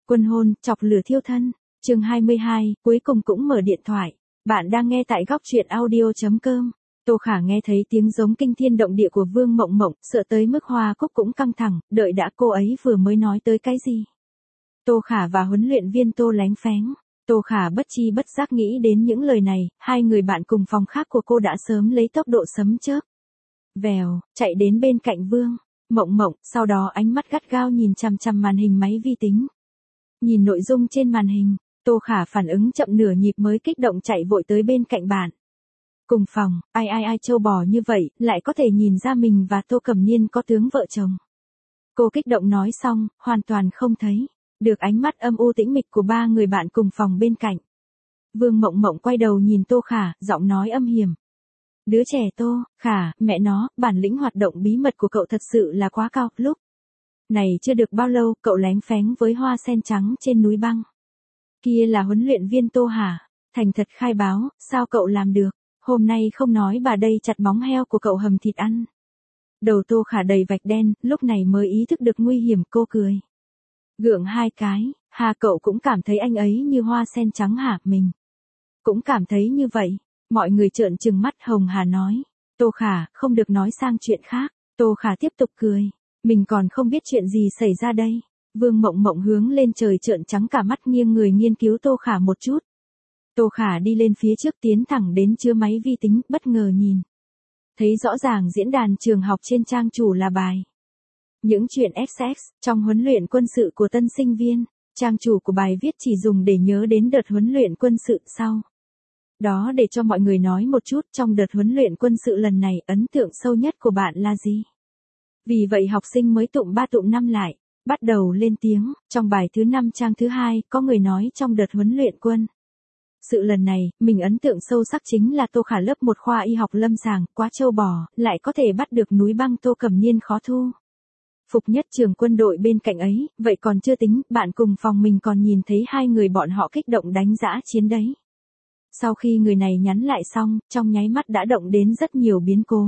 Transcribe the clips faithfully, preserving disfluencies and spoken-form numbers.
Quân hôn, chọc lửa thiêu thân. Chương hai mươi hai, cuối cùng cũng mở điện thoại. Bạn đang nghe tại góc truyện audio chấm com. Tô Khả nghe thấy tiếng giống kinh thiên động địa của Vương Mộng Mộng, sợ tới mức Hoa Cúc cũng căng thẳng, đợi đã cô ấy vừa mới nói tới cái gì. Tô Khả và huấn luyện viên Tô lánh phén. Tô Khả bất chi bất giác nghĩ đến những lời này, hai người bạn cùng phòng khác của cô đã sớm lấy tốc độ sấm chớp. Vèo, chạy đến bên cạnh Vương Mộng Mộng, sau đó ánh mắt gắt gao nhìn chằm chằm màn hình máy vi tính. Nhìn nội dung trên màn hình, Tô Khả phản ứng chậm nửa nhịp mới kích động chạy vội tới bên cạnh bạn. Cùng phòng, ai ai ai trâu bò như vậy, lại có thể nhìn ra mình và Tô Cẩm Niên có tướng vợ chồng. Cô kích động nói xong, hoàn toàn không thấy được ánh mắt âm u tĩnh mịch của ba người bạn cùng phòng bên cạnh. Vương Mộng Mộng quay đầu nhìn Tô Khả, giọng nói âm hiểm. Đứa trẻ Tô, Khả, mẹ nó, bản lĩnh hoạt động bí mật của cậu thật sự là quá cao. Lúc này chưa được bao lâu, cậu lánh phén với hoa sen trắng trên núi băng. Kia là huấn luyện viên Tô hả? Thành thật khai báo, sao cậu làm được? Hôm nay không nói bà đây chặt móng heo của cậu hầm thịt ăn. Đầu Tô Khả đầy vạch đen, lúc này mới ý thức được nguy hiểm, cô cười. Gượng hai cái, hà cậu cũng cảm thấy anh ấy như hoa sen trắng hả? Mình cũng cảm thấy như vậy. Mọi người trợn trừng mắt. Hồng Hà nói. Tô Khả, không được nói sang chuyện khác. Tô Khả tiếp tục cười. Mình còn không biết chuyện gì xảy ra đây. Vương Mộng Mộng hướng lên trời trợn trắng cả mắt, nghiêng người nghiên cứu Tô Khả một chút. Tô Khả đi lên phía trước, tiến thẳng đến chứa máy vi tính, bất ngờ nhìn. Thấy rõ ràng diễn đàn trường học trên trang chủ là bài. Những chuyện ép ích trong huấn luyện quân sự của tân sinh viên. Trang chủ của bài viết chỉ dùng để nhớ đến đợt huấn luyện quân sự sau. Đó để cho mọi người nói một chút trong đợt huấn luyện quân sự lần này ấn tượng sâu nhất của bạn là gì. Vì vậy học sinh mới tụm ba tụm năm lại, bắt đầu lên tiếng. Trong bài thứ năm trang thứ hai có người nói trong đợt huấn luyện quân sự lần này, mình ấn tượng sâu sắc chính là Tô Khả lớp một khoa y học lâm sàng, quá trâu bò, lại có thể bắt được núi băng. Tô Cẩm Niên khó thu phục nhất trường quân đội bên cạnh ấy. Vậy còn chưa tính, bạn cùng phòng mình còn nhìn thấy hai người bọn họ kích động đánh dã chiến đấy. Sau khi người này nhắn lại xong, trong nháy mắt đã động đến rất nhiều biến cố.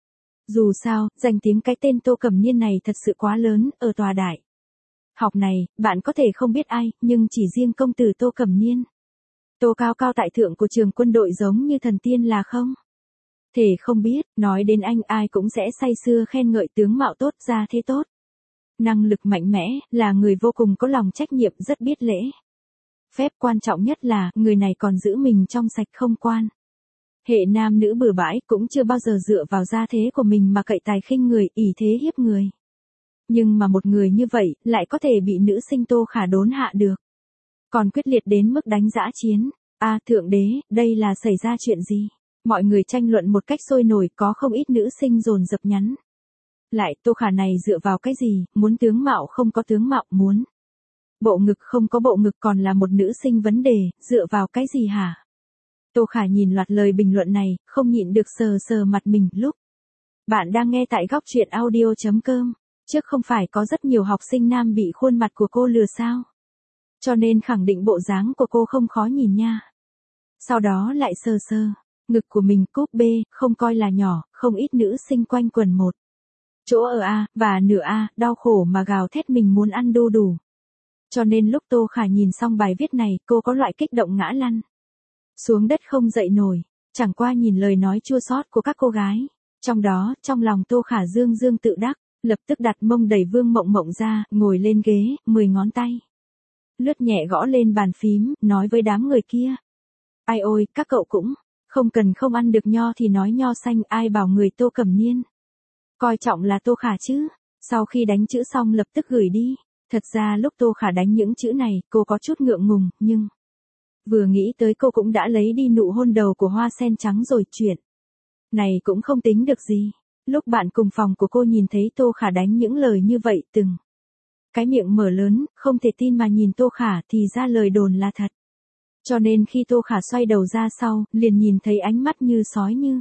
Dù sao, danh tiếng cái tên Tô Cẩm Niên này thật sự quá lớn, ở tòa đại học này, bạn có thể không biết ai, nhưng chỉ riêng công tử Tô Cẩm Niên. Tô cao cao tại thượng của trường quân đội giống như thần tiên là không thể không biết, nói đến anh ai cũng sẽ say sưa khen ngợi tướng mạo tốt, ra thế tốt. Năng lực mạnh mẽ, là người vô cùng có lòng trách nhiệm, rất biết lễ phép, quan trọng nhất là, người này còn giữ mình trong sạch không quan hệ nam nữ bừa bãi, cũng chưa bao giờ dựa vào gia thế của mình mà cậy tài khinh người, ỷ thế hiếp người. Nhưng mà một người như vậy, lại có thể bị nữ sinh Tô Khả đốn hạ được. Còn quyết liệt đến mức đánh dã chiến. A thượng đế, đây là xảy ra chuyện gì? Mọi người tranh luận một cách sôi nổi, có không ít nữ sinh dồn dập nhắn lại. Tô Khả này dựa vào cái gì, muốn tướng mạo không có tướng mạo, muốn bộ ngực không có bộ ngực, còn là một nữ sinh vấn đề, dựa vào cái gì hả? Tô Khả nhìn loạt lời bình luận này, không nhịn được sờ sờ mặt mình. Lúc bạn đang nghe tại góc truyện audio chấm com, trước không phải có rất nhiều học sinh nam bị khuôn mặt của cô lừa sao? Cho nên khẳng định bộ dáng của cô không khó nhìn nha. Sau đó lại sờ sờ ngực của mình, cúp B, không coi là nhỏ, không ít nữ sinh quanh quần một chỗ ở A, và nửa A, đau khổ mà gào thét mình muốn ăn đu đủ. Cho nên lúc Tô Khả nhìn xong bài viết này, cô có loại kích động ngã lăn xuống đất không dậy nổi. Chẳng qua nhìn lời nói chua xót của các cô gái. Trong đó, trong lòng Tô Khả dương dương tự đắc, lập tức đặt mông đẩy Vương Mộng Mộng ra, ngồi lên ghế, mười ngón tay lướt nhẹ gõ lên bàn phím, nói với đám người kia. Ai ôi, các cậu cũng không cần không ăn được nho thì nói nho xanh, ai bảo người Tô Cẩm Niên coi trọng là Tô Khả chứ. Sau khi đánh chữ xong lập tức gửi đi. Thật ra lúc Tô Khả đánh những chữ này, cô có chút ngượng ngùng, nhưng vừa nghĩ tới cô cũng đã lấy đi nụ hôn đầu của hoa sen trắng rồi, chuyện này cũng không tính được gì. Lúc bạn cùng phòng của cô nhìn thấy Tô Khả đánh những lời như vậy, từng cái miệng mở lớn, không thể tin mà nhìn Tô Khả, thì ra lời đồn là thật. Cho nên khi Tô Khả xoay đầu ra sau, liền nhìn thấy ánh mắt như sói như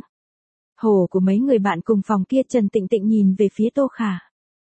hổ của mấy người bạn cùng phòng kia. Trần Tịnh Tịnh nhìn về phía Tô Khả,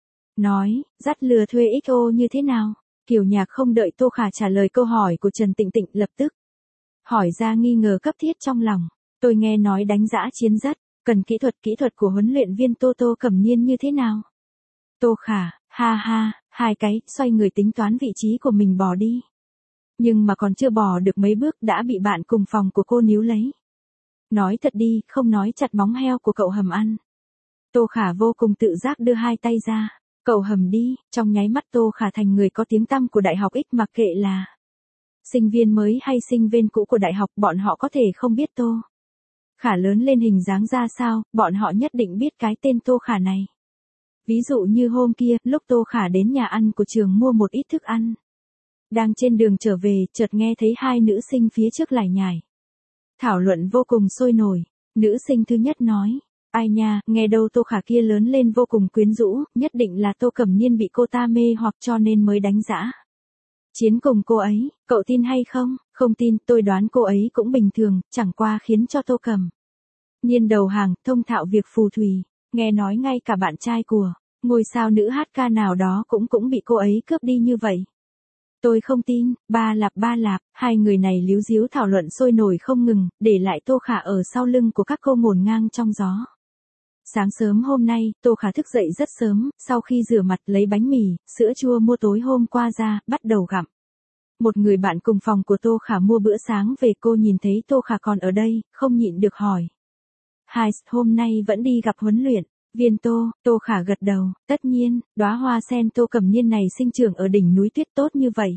nói, dắt lừa thuê ích ô như thế nào? Kiều Nhạc không đợi Tô Khả trả lời câu hỏi của Trần Tịnh Tịnh, lập tức hỏi ra nghi ngờ cấp thiết trong lòng. Tôi nghe nói đánh dã chiến rất cần kỹ thuật, kỹ thuật của huấn luyện viên Tô Tô Cẩm Niên như thế nào? Tô Khả, ha ha, Hai cái, xoay người tính toán vị trí của mình bỏ đi. Nhưng mà còn chưa bỏ được mấy bước đã bị bạn cùng phòng của cô níu lấy. Nói thật đi, không nói chặt móng heo của cậu Hầm ăn. Tô Khả vô cùng tự giác đưa hai tay ra. Cậu Hầm đi, trong nháy mắt Tô Khả thành người có tiếng tăm của Đại học X, mặc kệ là sinh viên mới hay sinh viên cũ của đại học, bọn họ có thể không biết Tô Khả lớn lên hình dáng ra sao, bọn họ nhất định biết cái tên Tô Khả này. Ví dụ như hôm kia, lúc Tô Khả đến nhà ăn của trường mua một ít thức ăn. Đang trên đường trở về, chợt nghe thấy hai nữ sinh phía trước lải nhải. Thảo luận vô cùng sôi nổi. Nữ sinh thứ nhất nói, ai nha, nghe đâu Tô Khả kia lớn lên vô cùng quyến rũ, nhất định là Tô Cẩm Niên bị cô ta mê hoặc cho nên mới đánh dã chiến cùng cô ấy, cậu tin hay không? Không tin, tôi đoán cô ấy cũng bình thường, chẳng qua khiến cho Tô Cẩm Niên đầu hàng, thông thạo việc phù thủy. Nghe nói ngay cả bạn trai của ngôi sao nữ hát ca nào đó cũng cũng bị cô ấy cướp đi như vậy. Tôi không tin, ba lạp ba lạp, hai người này líu díu thảo luận sôi nổi không ngừng, để lại Tô Khả ở sau lưng của các cô ngổn ngang trong gió. Sáng sớm hôm nay, Tô Khả thức dậy rất sớm, sau khi rửa mặt lấy bánh mì, sữa chua mua tối hôm qua ra, bắt đầu gặm. Một người bạn cùng phòng của Tô Khả mua bữa sáng về, cô nhìn thấy Tô Khả còn ở đây, không nhịn được hỏi. Hai, hôm nay vẫn đi gặp huấn luyện viên Tô? Tô Khả gật đầu, tất nhiên, đóa hoa sen Tô Cẩm Niên này sinh trưởng ở đỉnh núi tuyết tốt như vậy.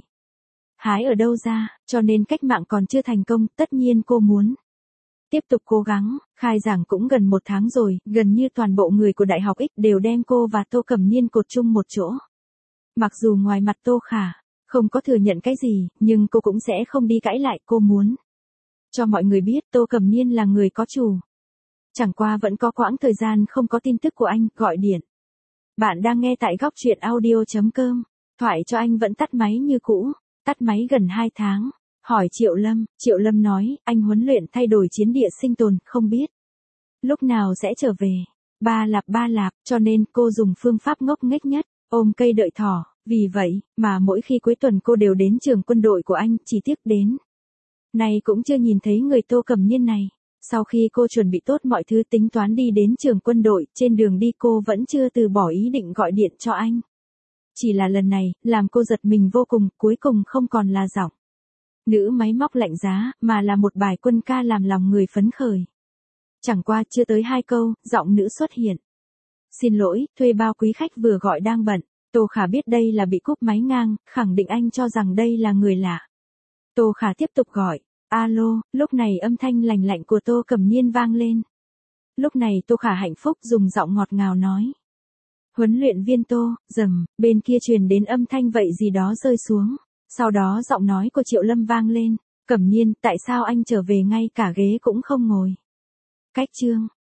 Hái ở đâu ra, cho nên cách mạng còn chưa thành công, tất nhiên cô muốn tiếp tục cố gắng. Khai giảng cũng gần một tháng rồi, gần như toàn bộ người của Đại học X đều đem cô và Tô Cẩm Niên cột chung một chỗ. Mặc dù ngoài mặt Tô Khả không có thừa nhận cái gì, nhưng cô cũng sẽ không đi cãi lại, cô muốn cho mọi người biết Tô Cẩm Niên là người có chủ. Chẳng qua vẫn có quãng thời gian không có tin tức của anh, gọi điện. Bạn đang nghe tại góc truyện audio.com. Thoại cho anh vẫn tắt máy như cũ, tắt máy gần hai tháng. Hỏi Triệu Lâm, Triệu Lâm nói, anh huấn luyện thay đổi chiến địa sinh tồn, không biết lúc nào sẽ trở về. Ba lạp ba lạp, cho nên cô dùng phương pháp ngốc nghếch nhất, ôm cây đợi thỏ. Vì vậy, mà mỗi khi cuối tuần cô đều đến trường quân đội của anh, chỉ tiếc đến nay cũng chưa nhìn thấy người Tô Cẩm Niên này. Sau khi cô chuẩn bị tốt mọi thứ tính toán đi đến trường quân đội, trên đường đi cô vẫn chưa từ bỏ ý định gọi điện cho anh. Chỉ là lần này, làm cô giật mình vô cùng, cuối cùng không còn là giọng nữ máy móc lạnh giá, mà là một bài quân ca làm lòng người phấn khởi. Chẳng qua chưa tới hai câu, giọng nữ xuất hiện. Xin lỗi, thuê bao quý khách vừa gọi đang bận. Tô Khả biết đây là bị cúp máy ngang, khẳng định anh cho rằng đây là người lạ. Tô Khả tiếp tục gọi. Alo, lúc này âm thanh lành lạnh của Tô Cẩm Niên vang lên. Lúc này Tô Khả hạnh phúc dùng giọng ngọt ngào nói. Huấn luyện viên Tô, rầm, bên kia truyền đến âm thanh vậy gì đó rơi xuống. Sau đó giọng nói của Triệu Lâm vang lên. Cẩm Niên, tại sao anh trở về ngay cả ghế cũng không ngồi? Cách chương.